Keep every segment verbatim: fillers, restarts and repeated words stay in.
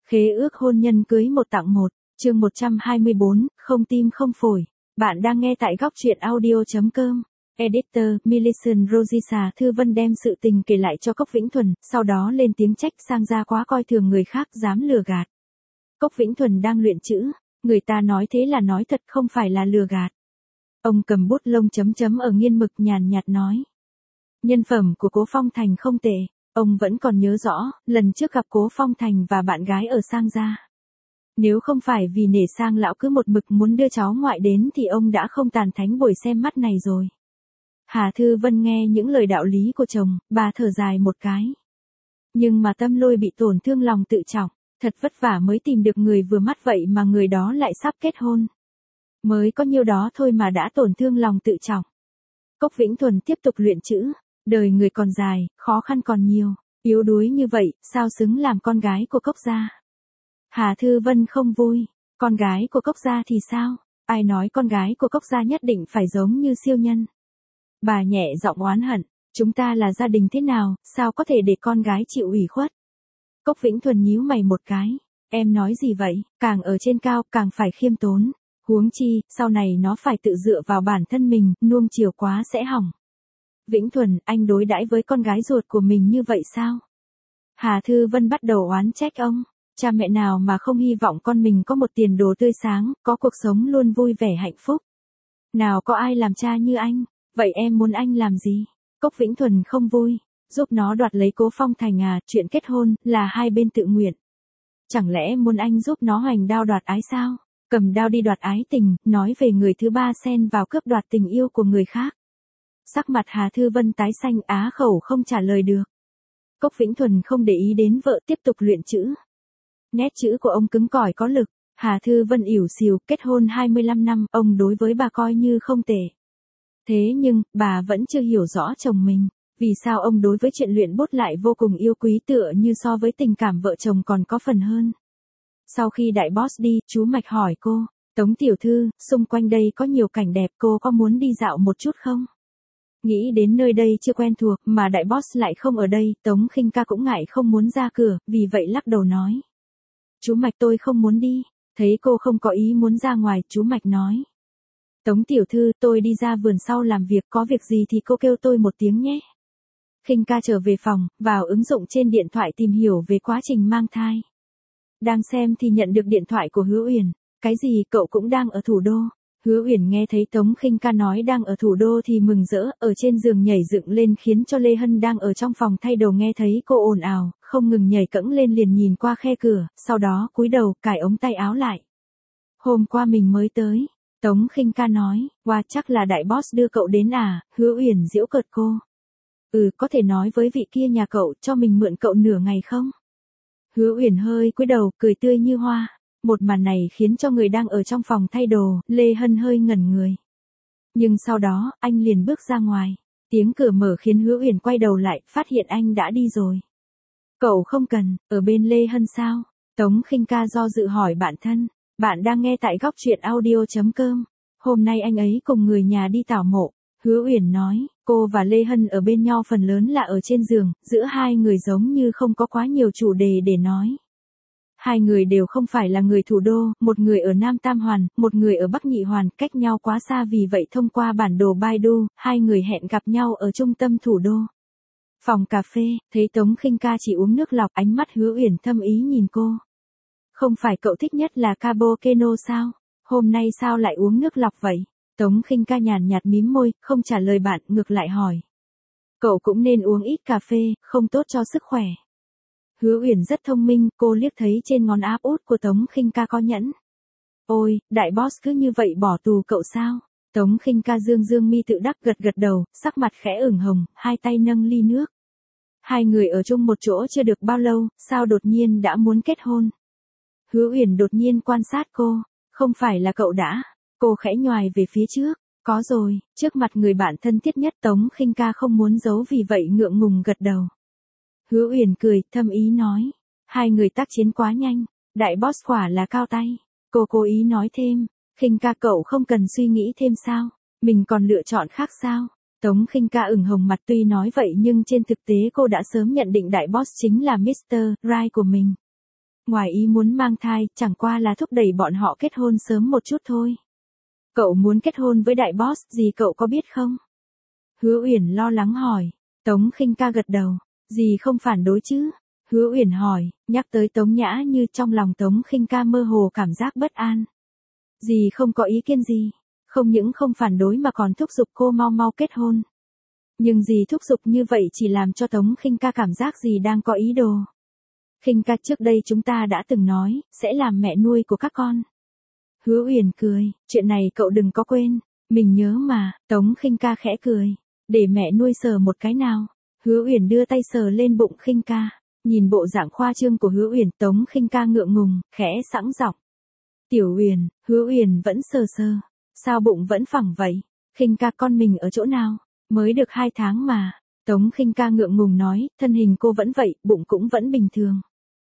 Khế ước hôn nhân cưới một tặng một, chương một trăm hai mươi bốn, không tim không phổi. Bạn đang nghe tại góc truyện audio.com. Editor, Millicent Rosisa Thư Vân đem sự tình kể lại cho Cốc Vĩnh Thuần, sau đó lên tiếng trách Sang Gia quá coi thường người khác dám lừa gạt. Cốc Vĩnh Thuần đang luyện chữ, người ta nói thế là nói thật không phải là lừa gạt. Ông cầm bút lông chấm chấm ở nghiên mực nhàn nhạt nói. Nhân phẩm của Cố Phong Thành không tệ. Ông vẫn còn nhớ rõ, lần trước gặp Cố Phong Thành và bạn gái ở Sang Gia. Nếu không phải vì nể Sang lão cứ một mực muốn đưa cháu ngoại đến thì ông đã không tàn thánh buổi xem mắt này rồi. Hà Thư Vân nghe những lời đạo lý của chồng, bà thở dài một cái. Nhưng mà Tâm Lôi bị tổn thương lòng tự trọng, thật vất vả mới tìm được người vừa mắt vậy mà người đó lại sắp kết hôn. Mới có nhiêu đó thôi mà đã tổn thương lòng tự trọng. Cốc Vĩnh Thuần tiếp tục luyện chữ. Đời người còn dài, khó khăn còn nhiều, yếu đuối như vậy, sao xứng làm con gái của Cốc gia? Hà Thư Vân không vui, con gái của Cốc gia thì sao? Ai nói con gái của Cốc gia nhất định phải giống như siêu nhân? Bà nhẹ giọng oán hận, chúng ta là gia đình thế nào, sao có thể để con gái chịu ủy khuất? Cốc Vĩnh Thuần nhíu mày một cái, em nói gì vậy, càng ở trên cao càng phải khiêm tốn, huống chi, sau này nó phải tự dựa vào bản thân mình, nuông chiều quá sẽ hỏng. Vĩnh Thuần, anh đối đãi với con gái ruột của mình như vậy sao? Hà Thư Vân bắt đầu oán trách ông, cha mẹ nào mà không hy vọng con mình có một tiền đồ tươi sáng, có cuộc sống luôn vui vẻ hạnh phúc. Nào có ai làm cha như anh, vậy em muốn anh làm gì? Cốc Vĩnh Thuần không vui, giúp nó đoạt lấy Cố Phong Thành à, chuyện kết hôn, là hai bên tự nguyện. Chẳng lẽ muốn anh giúp nó hoành đao đoạt ái sao? Cầm đao đi đoạt ái tình, nói về người thứ ba xen vào cướp đoạt tình yêu của người khác. Sắc mặt Hà Thư Vân tái xanh á khẩu không trả lời được. Cốc Vĩnh Thuần không để ý đến vợ tiếp tục luyện chữ. Nét chữ của ông cứng cỏi có lực, Hà Thư Vân ỉu xìu, kết hôn hai mươi lăm năm, ông đối với bà coi như không tệ. Thế nhưng, bà vẫn chưa hiểu rõ chồng mình, vì sao ông đối với chuyện luyện bút lại vô cùng yêu quý tựa như so với tình cảm vợ chồng còn có phần hơn. Sau khi đại boss đi, chú Mạch hỏi cô, Tống tiểu thư, xung quanh đây có nhiều cảnh đẹp, cô có muốn đi dạo một chút không? Nghĩ đến nơi đây chưa quen thuộc mà đại boss lại không ở đây, Tống Khinh Ca cũng ngại không muốn ra cửa, vì vậy lắc đầu nói. Chú Mạch tôi không muốn đi, thấy cô không có ý muốn ra ngoài, chú Mạch nói. Tống tiểu thư, tôi đi ra vườn sau làm việc, có việc gì thì cô kêu tôi một tiếng nhé. Khinh Ca trở về phòng, vào ứng dụng trên điện thoại tìm hiểu về quá trình mang thai. Đang xem thì nhận được điện thoại của Hứa Uyển, cái gì cậu cũng đang ở thủ đô. Hứa Uyển nghe thấy Tống Khinh Ca nói đang ở thủ đô thì mừng rỡ, ở trên giường nhảy dựng lên khiến cho Lê Hân đang ở trong phòng thay đồ nghe thấy cô ồn ào, không ngừng nhảy cẫng lên liền nhìn qua khe cửa, sau đó cúi đầu cài ống tay áo lại. Hôm qua mình mới tới, Tống Khinh Ca nói, wow chắc là đại boss đưa cậu đến à, Hứa Uyển giễu cợt cô. Ừ, có thể nói với vị kia nhà cậu cho mình mượn cậu nửa ngày không? Hứa Uyển hơi cúi đầu, cười tươi như hoa. Một màn này khiến cho người đang ở trong phòng thay đồ, Lê Hân hơi ngẩn người. Nhưng sau đó, anh liền bước ra ngoài. Tiếng cửa mở khiến Hứa Uyển quay đầu lại, phát hiện anh đã đi rồi. Cậu không cần, ở bên Lê Hân sao? Tống Khinh Ca do dự hỏi bạn thân. Bạn đang nghe tại góc truyện audio.com. Hôm nay anh ấy cùng người nhà đi tảo mộ. Hứa Uyển nói, cô và Lê Hân ở bên nhau phần lớn là ở trên giường, giữa hai người giống như không có quá nhiều chủ đề để nói. Hai người đều không phải là người thủ đô, một người ở Nam Tam Hoàn, một người ở Bắc Nhị Hoàn, cách nhau quá xa vì vậy thông qua bản đồ Baidu, hai người hẹn gặp nhau ở trung tâm thủ đô. Phòng cà phê, thấy Tống Khinh Ca chỉ uống nước lọc, ánh mắt Hứa Uyển thâm ý nhìn cô. Không phải cậu thích nhất là cappuccino sao? Hôm nay sao lại uống nước lọc vậy? Tống Khinh Ca nhàn nhạt mím môi, không trả lời bạn, ngược lại hỏi. Cậu cũng nên uống ít cà phê, không tốt cho sức khỏe. Hứa Uyển rất thông minh, cô liếc thấy trên ngón áp út của Tống Khinh Ca có nhẫn. Ôi, đại boss cứ như vậy bỏ tù cậu sao? Tống Khinh Ca dương dương mi tự đắc gật gật đầu, sắc mặt khẽ ửng hồng, hai tay nâng ly nước. Hai người ở chung một chỗ chưa được bao lâu, sao đột nhiên đã muốn kết hôn? Hứa Uyển đột nhiên quan sát cô, không phải là cậu đã? Cô khẽ nhoài về phía trước, có rồi, trước mặt người bạn thân thiết nhất Tống Khinh Ca không muốn giấu vì vậy ngượng ngùng gật đầu. Hứa Uyển cười, thâm ý nói, hai người tác chiến quá nhanh, đại boss quả là cao tay. Cô cố ý nói thêm, Khinh Ca cậu không cần suy nghĩ thêm sao, mình còn lựa chọn khác sao? Tống Khinh Ca ửng hồng mặt tuy nói vậy nhưng trên thực tế cô đã sớm nhận định đại boss chính là mít tơ Right của mình. Ngoài ý muốn mang thai, chẳng qua là thúc đẩy bọn họ kết hôn sớm một chút thôi. Cậu muốn kết hôn với đại boss gì cậu có biết không? Hứa Uyển lo lắng hỏi. Tống Khinh Ca gật đầu. Dì không phản đối chứ? Hứa Uyển hỏi, nhắc tới Tống Nhã Như trong lòng Tống Khinh Ca mơ hồ cảm giác bất an. Dì không có ý kiến gì. Không những không phản đối mà còn thúc giục cô mau mau kết hôn. Nhưng dì thúc giục như vậy chỉ làm cho Tống Khinh Ca cảm giác dì đang có ý đồ. Khinh Ca, trước đây chúng ta đã từng nói, sẽ làm mẹ nuôi của các con. Hứa Uyển cười, chuyện này cậu đừng có quên. Mình nhớ mà. Tống Khinh Ca khẽ cười. Để mẹ nuôi sờ một cái nào. Hứa Uyển đưa tay sờ lên bụng Khinh Ca. Nhìn bộ dạng khoa trương của Hứa Uyển, Tống Khinh Ca ngượng ngùng, khẽ sẵn giọng. Tiểu Uyển, Hứa Uyển vẫn sờ sờ. Sao bụng vẫn phẳng vậy? Khinh Ca, con mình ở chỗ nào? Mới được hai tháng mà. Tống Khinh Ca ngượng ngùng nói, thân hình cô vẫn vậy, bụng cũng vẫn bình thường.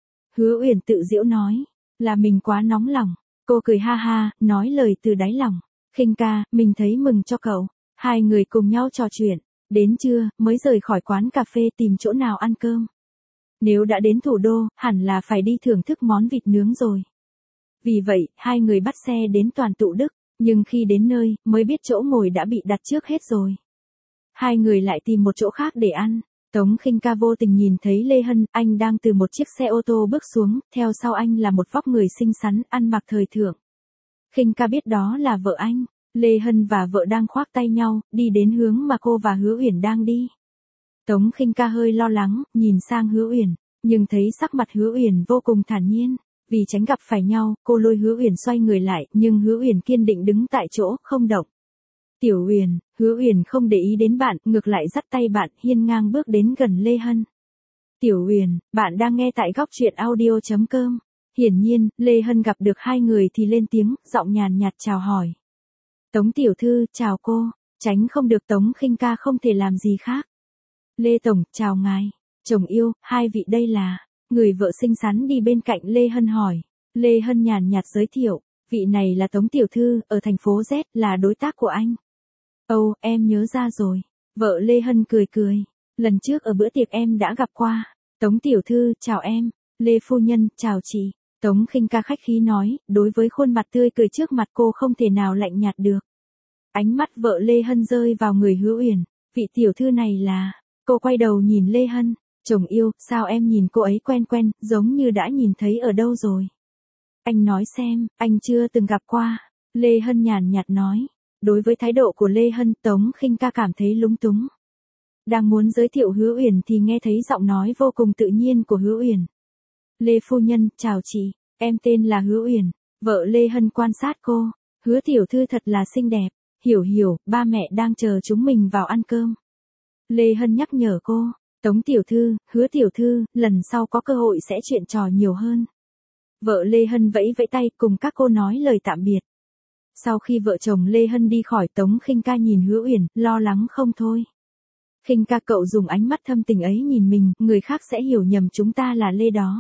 Hứa Uyển tự giễu nói, là mình quá nóng lòng. Cô cười ha ha, nói lời từ đáy lòng. Khinh Ca, mình thấy mừng cho cậu. Hai người cùng nhau trò chuyện. Đến trưa, mới rời khỏi quán cà phê tìm chỗ nào ăn cơm. Nếu đã đến thủ đô, hẳn là phải đi thưởng thức món vịt nướng rồi. Vì vậy, hai người bắt xe đến Toàn Tụ Đức. Nhưng khi đến nơi, mới biết chỗ ngồi đã bị đặt trước hết rồi. Hai người lại tìm một chỗ khác để ăn. Tống Khinh Ca vô tình nhìn thấy Lê Hân, anh đang từ một chiếc xe ô tô bước xuống, theo sau anh là một vóc người xinh xắn, ăn mặc thời thượng. Khinh Ca biết đó là vợ anh. Lê Hân và vợ đang khoác tay nhau, đi đến hướng mà cô và Hứa Uyển đang đi. Tống Khinh Ca hơi lo lắng, nhìn sang Hứa Uyển, nhưng thấy sắc mặt Hứa Uyển vô cùng thản nhiên. Vì tránh gặp phải nhau, cô lôi Hứa Uyển xoay người lại, nhưng Hứa Uyển kiên định đứng tại chỗ, không động. Tiểu Uyển, Hứa Uyển không để ý đến bạn, ngược lại dắt tay bạn, hiên ngang bước đến gần Lê Hân. Tiểu Uyển, bạn đang nghe tại góc truyện audio chấm com. Hiển nhiên, Lê Hân gặp được hai người thì lên tiếng, giọng nhàn nhạt chào hỏi. Tống tiểu thư, chào cô. Tránh không được Tống Khinh Ca không thể làm gì khác. Lê tổng, chào ngài. Chồng yêu, hai vị đây là. Người vợ xinh xắn đi bên cạnh Lê Hân hỏi. Lê Hân nhàn nhạt giới thiệu, vị này là Tống tiểu thư, ở thành phố Z, là đối tác của anh. Ồ, em nhớ ra rồi. Vợ Lê Hân cười cười. Lần trước ở bữa tiệc em đã gặp qua. Tống tiểu thư, chào em. Lê phu nhân, chào chị. Tống Khinh Ca khách khí nói, đối với khuôn mặt tươi cười trước mặt cô không thể nào lạnh nhạt được. Ánh mắt vợ Lê Hân rơi vào người Hứa Uyển. Vị tiểu thư này là. Cô quay đầu nhìn Lê Hân. Chồng yêu, sao em nhìn cô ấy quen quen, giống như đã nhìn thấy ở đâu rồi. Anh nói xem, anh chưa từng gặp qua. Lê Hân nhàn nhạt nói. Đối với thái độ của Lê Hân, Tống Khinh Ca cảm thấy lúng túng. Đang muốn giới thiệu Hứa Uyển thì nghe thấy giọng nói vô cùng tự nhiên của Hứa Uyển. Lê phu nhân, chào chị, em tên là Hứa Uyển. Vợ Lê Hân quan sát cô. Hứa tiểu thư thật là xinh đẹp. Hiểu hiểu, ba mẹ đang chờ chúng mình vào ăn cơm. Lê Hân nhắc nhở cô. Tống tiểu thư, Hứa tiểu thư, lần sau có cơ hội sẽ chuyện trò nhiều hơn. Vợ Lê Hân vẫy vẫy tay cùng các cô nói lời tạm biệt. Sau khi vợ chồng Lê Hân đi khỏi, Tống Khinh Ca nhìn Hứa Uyển, lo lắng không thôi. Khinh Ca, cậu dùng ánh mắt thâm tình ấy nhìn mình, người khác sẽ hiểu nhầm chúng ta là Lê đó.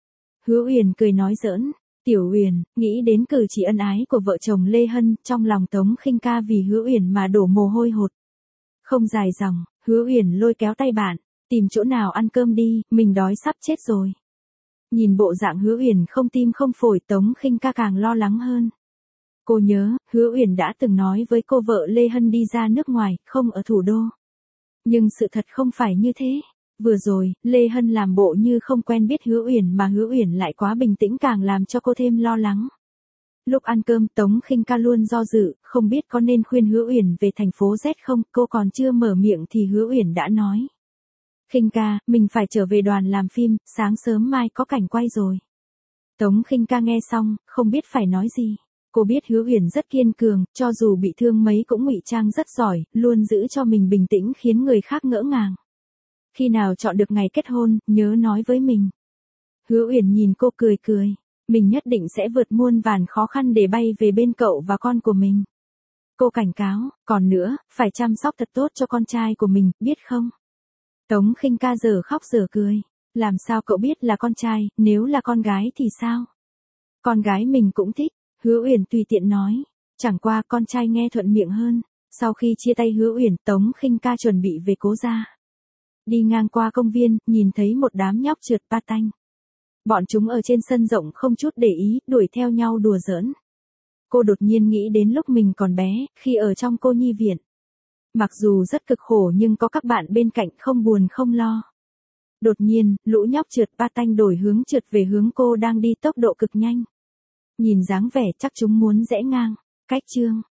Hứa Uyển cười nói giỡn. Tiểu Uyển, nghĩ đến cử chỉ ân ái của vợ chồng Lê Hân, trong lòng Tống Khinh Ca vì Hứa Uyển mà đổ mồ hôi hột. Không dài dòng, Hứa Uyển lôi kéo tay bạn, tìm chỗ nào ăn cơm đi, mình đói sắp chết rồi. Nhìn bộ dạng Hứa Uyển không tim không phổi, Tống Khinh Ca càng lo lắng hơn. Cô nhớ, Hứa Uyển đã từng nói với cô vợ Lê Hân đi ra nước ngoài, không ở thủ đô. Nhưng sự thật không phải như thế. Vừa rồi, Lê Hân làm bộ như không quen biết Hứa Uyển mà Hứa Uyển lại quá bình tĩnh càng làm cho cô thêm lo lắng. Lúc ăn cơm, Tống Khinh Ca luôn do dự, không biết có nên khuyên Hứa Uyển về thành phố Z không, cô còn chưa mở miệng thì Hứa Uyển đã nói. Khinh Ca, mình phải trở về đoàn làm phim, sáng sớm mai có cảnh quay rồi. Tống Khinh Ca nghe xong, không biết phải nói gì. Cô biết Hứa Uyển rất kiên cường, cho dù bị thương mấy cũng ngụy trang rất giỏi, luôn giữ cho mình bình tĩnh khiến người khác ngỡ ngàng. Khi nào chọn được ngày kết hôn, nhớ nói với mình. Hứa Uyển nhìn cô cười cười. Mình nhất định sẽ vượt muôn vàn khó khăn để bay về bên cậu và con của mình. Cô cảnh cáo, còn nữa, phải chăm sóc thật tốt cho con trai của mình, biết không? Tống Khinh Ca giờ khóc giờ cười. Làm sao cậu biết là con trai, nếu là con gái thì sao? Con gái mình cũng thích. Hứa Uyển tùy tiện nói. Chẳng qua con trai nghe thuận miệng hơn. Sau khi chia tay Hứa Uyển, Tống Khinh Ca chuẩn bị về Cố gia. Đi ngang qua công viên, nhìn thấy một đám nhóc trượt patin. Bọn chúng ở trên sân rộng không chút để ý, đuổi theo nhau đùa giỡn. Cô đột nhiên nghĩ đến lúc mình còn bé, khi ở trong cô nhi viện. Mặc dù rất cực khổ nhưng có các bạn bên cạnh không buồn không lo. Đột nhiên, lũ nhóc trượt patin đổi hướng trượt về hướng cô đang đi tốc độ cực nhanh. Nhìn dáng vẻ chắc chúng muốn rẽ ngang. Cách chương